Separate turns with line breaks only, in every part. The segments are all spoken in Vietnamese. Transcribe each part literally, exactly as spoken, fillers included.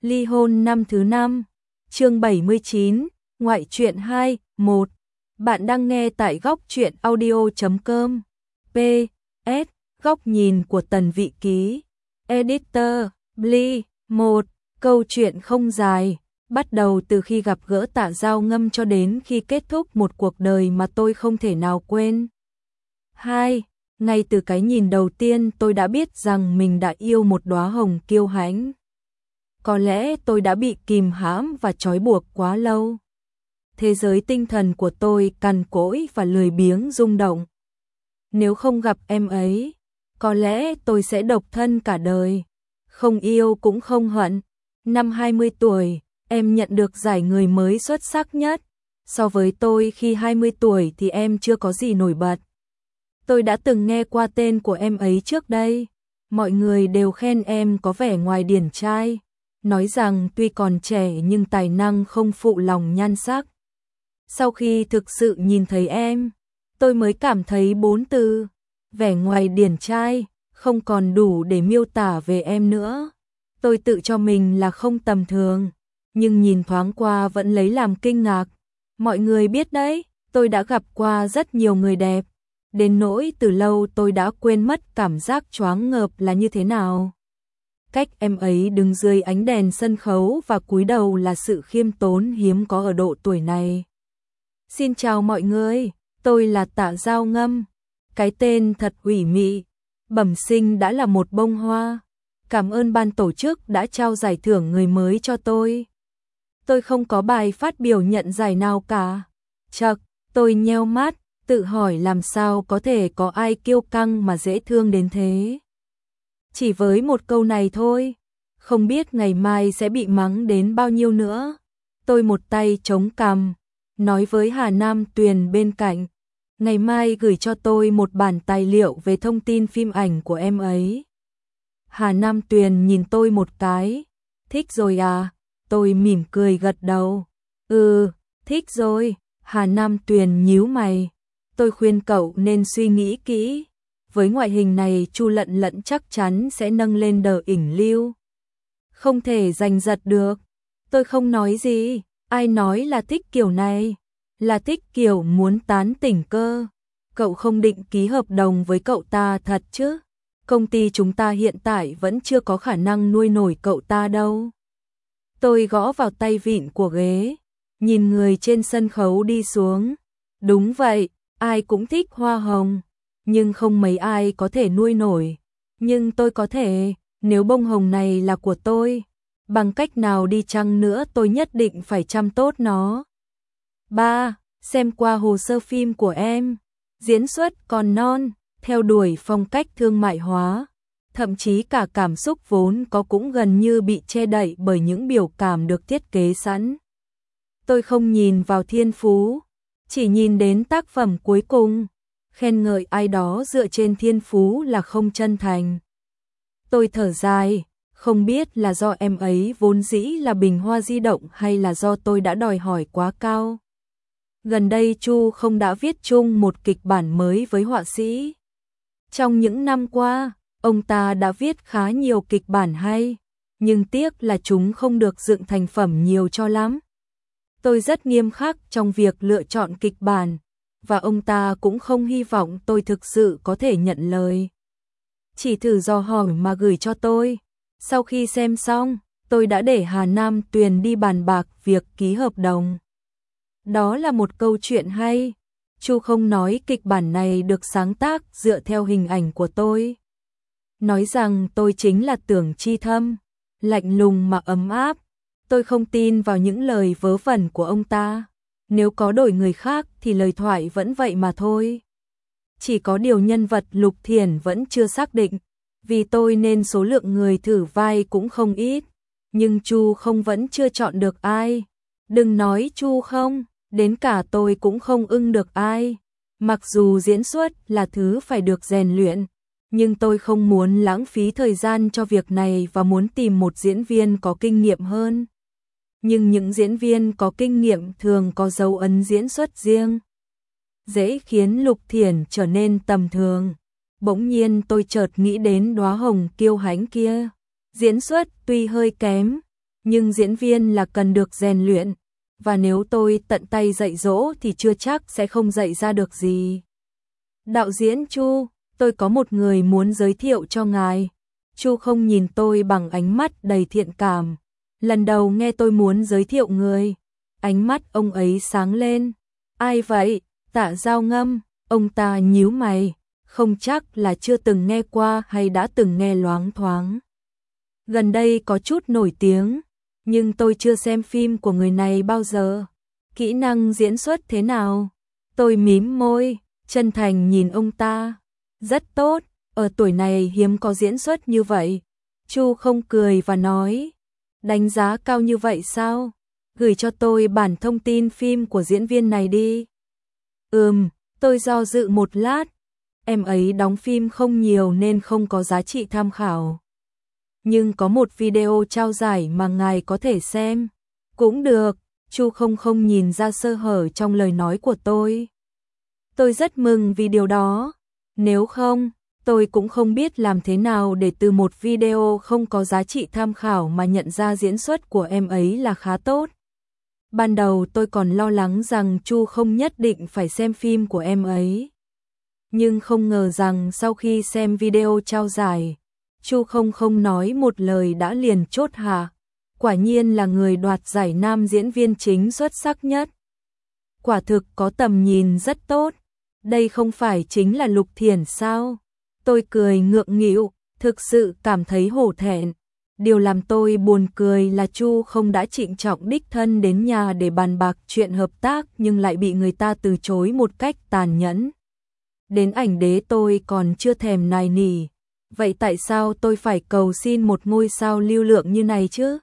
Ly hôn năm thứ năm, chương bảy mươi chín, ngoại truyện hai, một. Bạn đang nghe tại góc truyện audio chấm com. P S. Góc nhìn của Tần Vị Ký. Editor, Bly. một. Câu chuyện không dài, bắt đầu từ khi gặp gỡ Tạ Dao Ngâm cho đến khi kết thúc một cuộc đời mà tôi không thể nào quên. hai. Ngay từ cái nhìn đầu tiên tôi đã biết rằng mình đã yêu một đóa hồng kiêu hãnh. Có lẽ tôi đã bị kìm hãm và trói buộc quá lâu. Thế giới tinh thần của tôi cằn cỗi và lười biếng rung động. Nếu không gặp em ấy, có lẽ tôi sẽ độc thân cả đời. Không yêu cũng không hận. Năm hai mươi tuổi, em nhận được giải người mới xuất sắc nhất. So với tôi khi hai mươi tuổi thì em chưa có gì nổi bật. Tôi đã từng nghe qua tên của em ấy trước đây. Mọi người đều khen em có vẻ ngoài điển trai, nói rằng tuy còn trẻ nhưng tài năng không phụ lòng nhan sắc. Sau khi thực sự nhìn thấy em, tôi mới cảm thấy bốn từ, vẻ ngoài điển trai, không còn đủ để miêu tả về em nữa. Tôi tự cho mình là không tầm thường, nhưng nhìn thoáng qua vẫn lấy làm kinh ngạc. Mọi người biết đấy, tôi đã gặp qua rất nhiều người đẹp, đến nỗi từ lâu tôi đã quên mất cảm giác choáng ngợp là như thế nào. Cách em ấy đứng dưới ánh đèn sân khấu và cúi đầu là sự khiêm tốn hiếm có ở độ tuổi này. Xin chào mọi người, tôi là Tạ Dao Ngâm. Cái tên thật ủy mị, bẩm sinh đã là một bông hoa. Cảm ơn ban tổ chức đã trao giải thưởng người mới cho tôi. Tôi không có bài phát biểu nhận giải nào cả. Chậc, tôi nheo mắt, tự hỏi làm sao có thể có ai kiêu căng mà dễ thương đến thế. Chỉ với một câu này thôi, không biết ngày mai sẽ bị mắng đến bao nhiêu nữa. Tôi một tay chống cằm, nói với Hà Nam Tuyền bên cạnh, ngày mai gửi cho tôi một bản tài liệu về thông tin phim ảnh của em ấy. Hà Nam Tuyền nhìn tôi một cái, thích rồi à? Tôi mỉm cười gật đầu. Ừ, thích rồi. Hà Nam Tuyền nhíu mày. Tôi khuyên cậu nên suy nghĩ kỹ. Với ngoại hình này Chu Lận Lận chắc chắn sẽ nâng lên đờ ỉnh lưu. Không thể giành giật được. Tôi không nói gì. Ai nói là thích kiểu này? Là thích kiểu muốn tán tỉnh cơ. Cậu không định ký hợp đồng với cậu ta thật chứ? Công ty chúng ta hiện tại vẫn chưa có khả năng nuôi nổi cậu ta đâu. Tôi gõ vào tay vịn của ghế, nhìn người trên sân khấu đi xuống. Đúng vậy, ai cũng thích hoa hồng, nhưng không mấy ai có thể nuôi nổi. Nhưng tôi có thể, nếu bông hồng này là của tôi, bằng cách nào đi chăng nữa tôi nhất định phải chăm tốt nó. ba. Xem qua hồ sơ phim của em, diễn xuất còn non, theo đuổi phong cách thương mại hóa, thậm chí cả cảm xúc vốn có cũng gần như bị che đậy bởi những biểu cảm được thiết kế sẵn. Tôi không nhìn vào thiên phú, chỉ nhìn đến tác phẩm cuối cùng. Khen ngợi ai đó dựa trên thiên phú là không chân thành. Tôi thở dài, không biết là do em ấy vốn dĩ là bình hoa di động hay là do tôi đã đòi hỏi quá cao. Gần đây Chu không đã viết chung một kịch bản mới với họa sĩ. Trong những năm qua, ông ta đã viết khá nhiều kịch bản hay, nhưng tiếc là chúng không được dựng thành phẩm nhiều cho lắm. Tôi rất nghiêm khắc trong việc lựa chọn kịch bản, và ông ta cũng không hy vọng tôi thực sự có thể nhận lời. Chỉ thử dò hỏi mà gửi cho tôi. Sau khi xem xong, tôi đã để Hà Nam Tuyền đi bàn bạc việc ký hợp đồng. Đó là một câu chuyện hay. Chu không nói kịch bản này được sáng tác dựa theo hình ảnh của tôi. Nói rằng tôi chính là Tưởng Chi Thâm, lạnh lùng mà ấm áp. Tôi không tin vào những lời vớ vẩn của ông ta. Nếu có đổi người khác thì lời thoại vẫn vậy mà thôi. Chỉ có điều nhân vật Lục Thiển vẫn chưa xác định, vì tôi nên số lượng người thử vai cũng không ít. Nhưng Chu không vẫn chưa chọn được ai. Đừng nói Chu không, đến cả tôi cũng không ưng được ai. Mặc dù diễn xuất là thứ phải được rèn luyện, nhưng tôi không muốn lãng phí thời gian cho việc này và muốn tìm một diễn viên có kinh nghiệm hơn. Nhưng những diễn viên có kinh nghiệm thường có dấu ấn diễn xuất riêng, dễ khiến Lục Thiển trở nên tầm thường. Bỗng nhiên tôi chợt nghĩ đến đóa hồng kiêu hãnh kia. Diễn xuất tuy hơi kém, nhưng diễn viên là cần được rèn luyện, và nếu tôi tận tay dạy dỗ thì chưa chắc sẽ không dạy ra được gì. Đạo diễn Chu, tôi có một người muốn giới thiệu cho ngài. Chu không nhìn tôi bằng ánh mắt đầy thiện cảm. Lần đầu nghe tôi muốn giới thiệu người, ánh mắt ông ấy sáng lên. Ai vậy? Tạ Dao Ngâm. Ông ta nhíu mày, không chắc là chưa từng nghe qua hay đã từng nghe loáng thoáng. Gần đây có chút nổi tiếng, nhưng tôi chưa xem phim của người này bao giờ. Kỹ năng diễn xuất thế nào? Tôi mím môi, chân thành nhìn ông ta. Rất tốt, ở tuổi này hiếm có diễn xuất như vậy. Chu không cười và nói, đánh giá cao như vậy sao? Gửi cho tôi bản thông tin phim của diễn viên này đi. Ừm, tôi do dự một lát. Em ấy đóng phim không nhiều nên không có giá trị tham khảo. Nhưng có một video trao giải mà ngài có thể xem. Cũng được, Chu không không nhìn ra sơ hở trong lời nói của tôi. Tôi rất mừng vì điều đó. Nếu không, tôi cũng không biết làm thế nào để từ một video không có giá trị tham khảo mà nhận ra diễn xuất của em ấy là khá tốt. Ban đầu tôi còn lo lắng rằng Chu không nhất định phải xem phim của em ấy. Nhưng không ngờ rằng sau khi xem video trao giải, Chu không không nói một lời đã liền chốt hạ. Quả nhiên là người đoạt giải nam diễn viên chính xuất sắc nhất. Quả thực có tầm nhìn rất tốt. Đây không phải chính là Lục Thiển sao? Tôi cười ngượng nghịu, thực sự cảm thấy hổ thẹn. Điều làm tôi buồn cười là Chu không đã trịnh trọng đích thân đến nhà để bàn bạc chuyện hợp tác nhưng lại bị người ta từ chối một cách tàn nhẫn. Đến ảnh đế tôi còn chưa thèm nài nỉ. Vậy tại sao tôi phải cầu xin một ngôi sao lưu lượng như này chứ?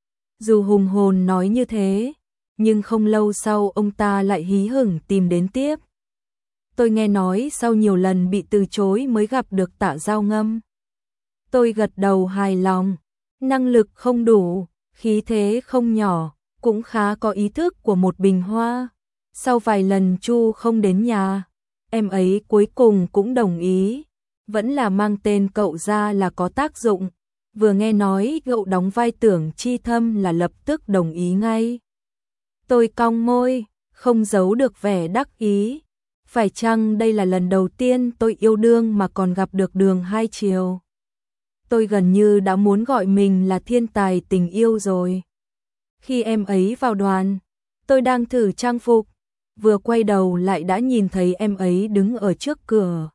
Dù hùng hồn nói như thế, nhưng không lâu sau ông ta lại hí hửng tìm đến tiếp. Tôi nghe nói sau nhiều lần bị từ chối mới gặp được Tạ Dao Ngâm. Tôi gật đầu hài lòng, năng lực không đủ, khí thế không nhỏ, cũng khá có ý thức của một bình hoa. Sau vài lần Chu không đến nhà, em ấy cuối cùng cũng đồng ý. Vẫn là mang tên cậu ra là có tác dụng. Vừa nghe nói cậu đóng vai Tưởng Chi Thâm là lập tức đồng ý ngay. Tôi cong môi, không giấu được vẻ đắc ý. Phải chăng đây là lần đầu tiên tôi yêu đương mà còn gặp được đường hai chiều? Tôi gần như đã muốn gọi mình là thiên tài tình yêu rồi. Khi em ấy vào đoàn, tôi đang thử trang phục, vừa quay đầu lại đã nhìn thấy em ấy đứng ở trước cửa.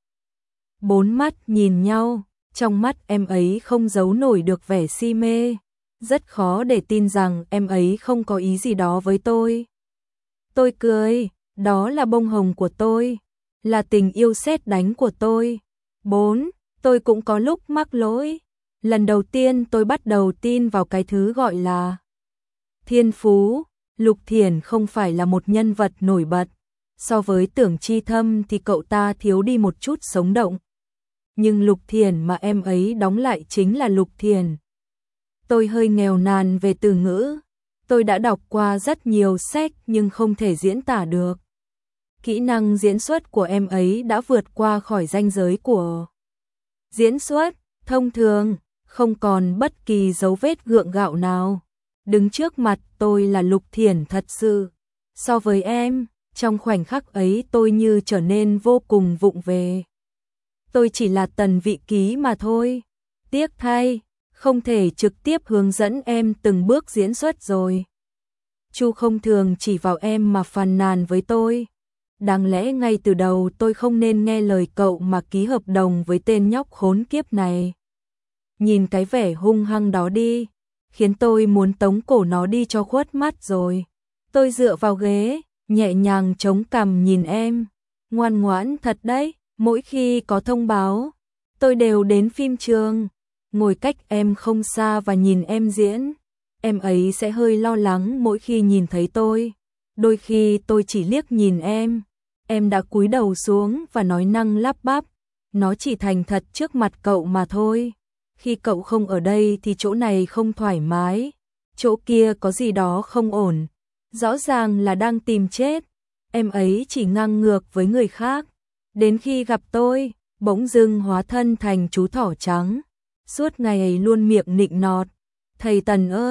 Bốn mắt nhìn nhau, trong mắt em ấy không giấu nổi được vẻ si mê. Rất khó để tin rằng em ấy không có ý gì đó với tôi. Tôi cười, đó là bông hồng của tôi, là tình yêu sét đánh của tôi. Bốn, tôi cũng có lúc mắc lỗi. Lần đầu tiên tôi bắt đầu tin vào cái thứ gọi là thiên phú. Lục Thiển không phải là một nhân vật nổi bật. So với Tưởng Chi Thâm thì cậu ta thiếu đi một chút sống động. Nhưng Lục Thiển mà em ấy đóng lại chính là Lục Thiển. Tôi hơi nghèo nàn về từ ngữ. Tôi đã đọc qua rất nhiều sách nhưng không thể diễn tả được. Kỹ năng diễn xuất của em ấy đã vượt qua khỏi ranh giới của diễn xuất thông thường, không còn bất kỳ dấu vết gượng gạo nào. Đứng trước mặt tôi là Lục Thiển thật sự. So với em, trong khoảnh khắc ấy tôi như trở nên vô cùng vụng về. Tôi chỉ là tần vị ký mà thôi. Tiếc thay, không thể trực tiếp hướng dẫn em từng bước diễn xuất rồi. Chu không thường chỉ vào em mà phàn nàn với tôi. Đáng lẽ ngay từ đầu tôi không nên nghe lời cậu mà ký hợp đồng với tên nhóc khốn kiếp này. Nhìn cái vẻ hung hăng đó đi, khiến tôi muốn tống cổ nó đi cho khuất mắt rồi. Tôi dựa vào ghế, nhẹ nhàng chống cằm nhìn em. Ngoan ngoãn thật đấy, mỗi khi có thông báo, tôi đều đến phim trường, ngồi cách em không xa và nhìn em diễn. Em ấy sẽ hơi lo lắng mỗi khi nhìn thấy tôi. Đôi khi tôi chỉ liếc nhìn em, em đã cúi đầu xuống và nói năng lắp bắp. Nó chỉ thành thật trước mặt cậu mà thôi. Khi cậu không ở đây thì chỗ này không thoải mái, chỗ kia có gì đó không ổn. Rõ ràng là đang tìm chết. Em ấy chỉ ngang ngược với người khác. Đến khi gặp tôi, bỗng dưng hóa thân thành chú thỏ trắng. Suốt ngày ấy luôn miệng nịnh nọt. Thầy Tần ơi,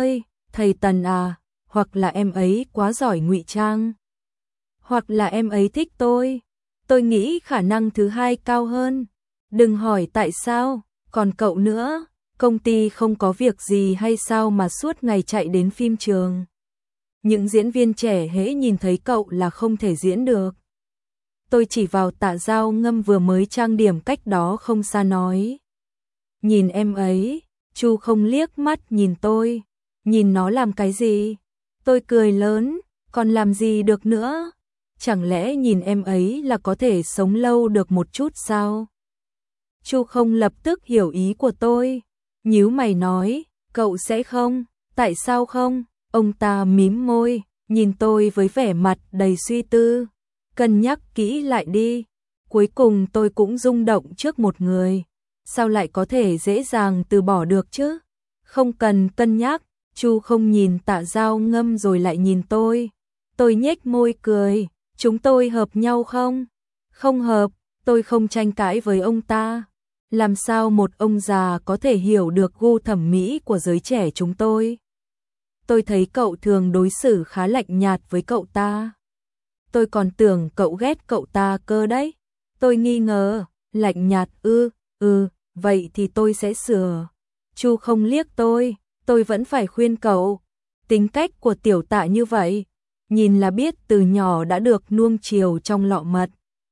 thầy Tần à, hoặc là em ấy quá giỏi ngụy trang, hoặc là em ấy thích tôi. Tôi nghĩ khả năng thứ hai cao hơn. Đừng hỏi tại sao, còn cậu nữa, công ty không có việc gì hay sao mà suốt ngày chạy đến phim trường. Những diễn viên trẻ hễ nhìn thấy cậu là không thể diễn được. Tôi chỉ vào Tạ Dao Ngâm vừa mới trang điểm cách đó không xa nói. Nhìn em ấy, Chu Không liếc mắt nhìn tôi, nhìn nó làm cái gì? Tôi cười lớn, còn làm gì được nữa? Chẳng lẽ nhìn em ấy là có thể sống lâu được một chút sao? Chu Không lập tức hiểu ý của tôi, nhíu mày nói, cậu sẽ không, tại sao không? Ông ta mím môi, nhìn tôi với vẻ mặt đầy suy tư, cân nhắc kỹ lại đi. Cuối cùng tôi cũng rung động trước một người, sao lại có thể dễ dàng từ bỏ được chứ? Không cần cân nhắc. Chu Không nhìn Tạ Dao Ngâm rồi lại nhìn tôi. Tôi nhếch môi cười, chúng tôi hợp nhau không? Không hợp, tôi không tranh cãi với ông ta. Làm sao một ông già có thể hiểu được gu thẩm mỹ của giới trẻ chúng tôi? Tôi thấy cậu thường đối xử khá lạnh nhạt với cậu ta. Tôi còn tưởng cậu ghét cậu ta cơ đấy. Tôi nghi ngờ, lạnh nhạt ư, ừ, vậy thì tôi sẽ sửa. Chu Không liếc tôi, tôi vẫn phải khuyên cậu. Tính cách của tiểu Tạ như vậy, nhìn là biết từ nhỏ đã được nuông chiều trong lọ mật.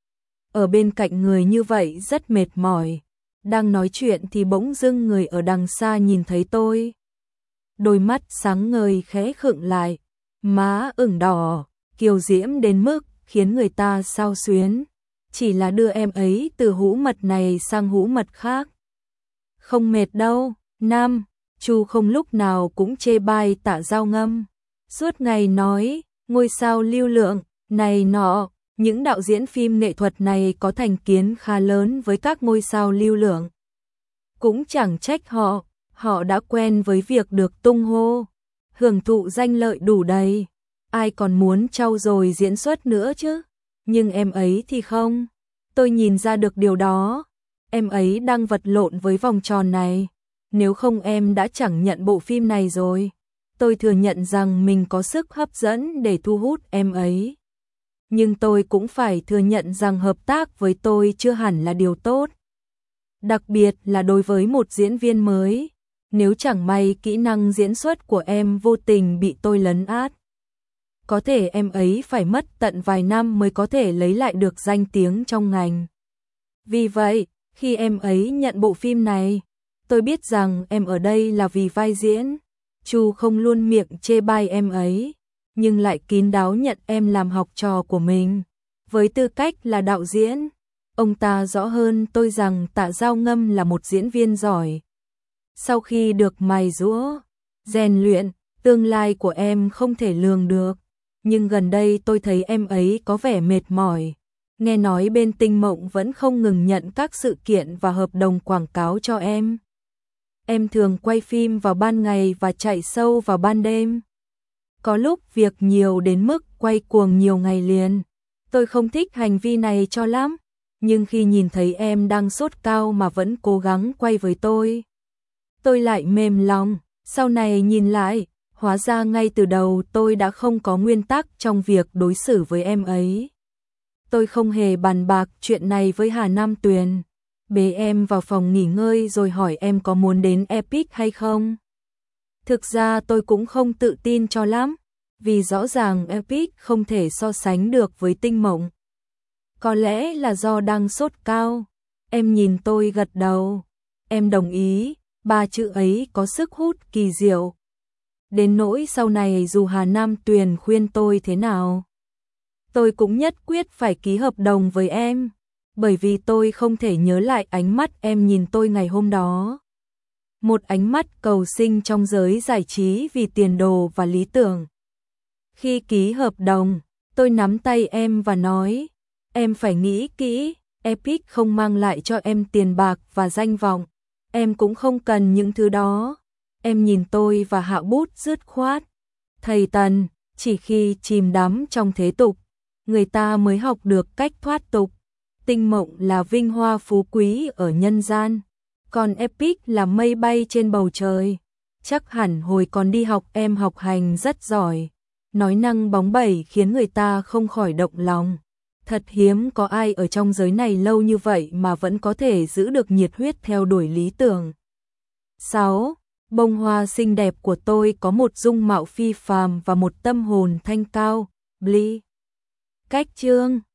Ở bên cạnh người như vậy rất mệt mỏi. Đang nói chuyện thì bỗng dưng người ở đằng xa nhìn thấy tôi. Đôi mắt sáng ngời khẽ khựng lại, má ửng đỏ, kiều diễm đến mức khiến người ta xao xuyến. Chỉ là đưa em ấy từ hũ mật này sang hũ mật khác. Không mệt đâu, Nam. Chu Không lúc nào cũng chê bai Tạ Dao Ngâm. Suốt ngày nói, ngôi sao lưu lượng, này nọ, những đạo diễn phim nghệ thuật này có thành kiến khá lớn với các ngôi sao lưu lượng. Cũng chẳng trách họ, họ đã quen với việc được tung hô, hưởng thụ danh lợi đủ đầy. Ai còn muốn trau dồi diễn xuất nữa chứ? Nhưng em ấy thì không. Tôi nhìn ra được điều đó. Em ấy đang vật lộn với vòng tròn này. Nếu không em đã chẳng nhận bộ phim này rồi. Tôi thừa nhận rằng mình có sức hấp dẫn để thu hút em ấy. Nhưng tôi cũng phải thừa nhận rằng hợp tác với tôi chưa hẳn là điều tốt. Đặc biệt là đối với một diễn viên mới. Nếu chẳng may kỹ năng diễn xuất của em vô tình bị tôi lấn át, có thể em ấy phải mất tận vài năm mới có thể lấy lại được danh tiếng trong ngành. Vì vậy, khi em ấy nhận bộ phim này, tôi biết rằng em ở đây là vì vai diễn. Chu Không luôn miệng chê bai em ấy, nhưng lại kín đáo nhận em làm học trò của mình. Với tư cách là đạo diễn, ông ta rõ hơn tôi rằng Tạ Dao Ngâm là một diễn viên giỏi. Sau khi được mài giũa, rèn luyện, tương lai của em không thể lường được. Nhưng gần đây tôi thấy em ấy có vẻ mệt mỏi. Nghe nói bên Tinh Mộng vẫn không ngừng nhận các sự kiện và hợp đồng quảng cáo cho em. Em thường quay phim vào ban ngày và chạy show vào ban đêm. Có lúc việc nhiều đến mức quay cuồng nhiều ngày liền. Tôi không thích hành vi này cho lắm. Nhưng khi nhìn thấy em đang sốt cao mà vẫn cố gắng quay với tôi, tôi lại mềm lòng. Sau này nhìn lại, hóa ra ngay từ đầu tôi đã không có nguyên tắc trong việc đối xử với em ấy. Tôi không hề bàn bạc chuyện này với Hà Nam Tuyền. Bế em vào phòng nghỉ ngơi rồi hỏi em có muốn đến Epic hay không. Thực ra tôi cũng không tự tin cho lắm, vì rõ ràng Epic không thể so sánh được với Tinh Mộng. Có lẽ là do đang sốt cao. Em nhìn tôi gật đầu. Em đồng ý, ba chữ ấy có sức hút kỳ diệu. Đến nỗi sau này dù Hà Nam Tuyền khuyên tôi thế nào, tôi cũng nhất quyết phải ký hợp đồng với em, bởi vì tôi không thể nhớ lại ánh mắt em nhìn tôi ngày hôm đó. Một ánh mắt cầu sinh trong giới giải trí vì tiền đồ và lý tưởng. Khi ký hợp đồng, tôi nắm tay em và nói, em phải nghĩ kỹ, Epic không mang lại cho em tiền bạc và danh vọng, em cũng không cần những thứ đó. Em nhìn tôi và hạ bút dứt khoát. Thầy Tần, chỉ khi chìm đắm trong thế tục, người ta mới học được cách thoát tục. Tinh Mộng là vinh hoa phú quý ở nhân gian, còn Epic là mây bay trên bầu trời. chắc hẳn hồi còn đi học em học hành rất giỏi. Nói năng bóng bẩy khiến người ta không khỏi động lòng. Thật hiếm có ai ở trong giới này lâu như vậy mà vẫn có thể giữ được nhiệt huyết theo đuổi lý tưởng. sáu. Bông hoa xinh đẹp của tôi có một dung mạo phi phàm và một tâm hồn thanh cao. Bli. Cách chương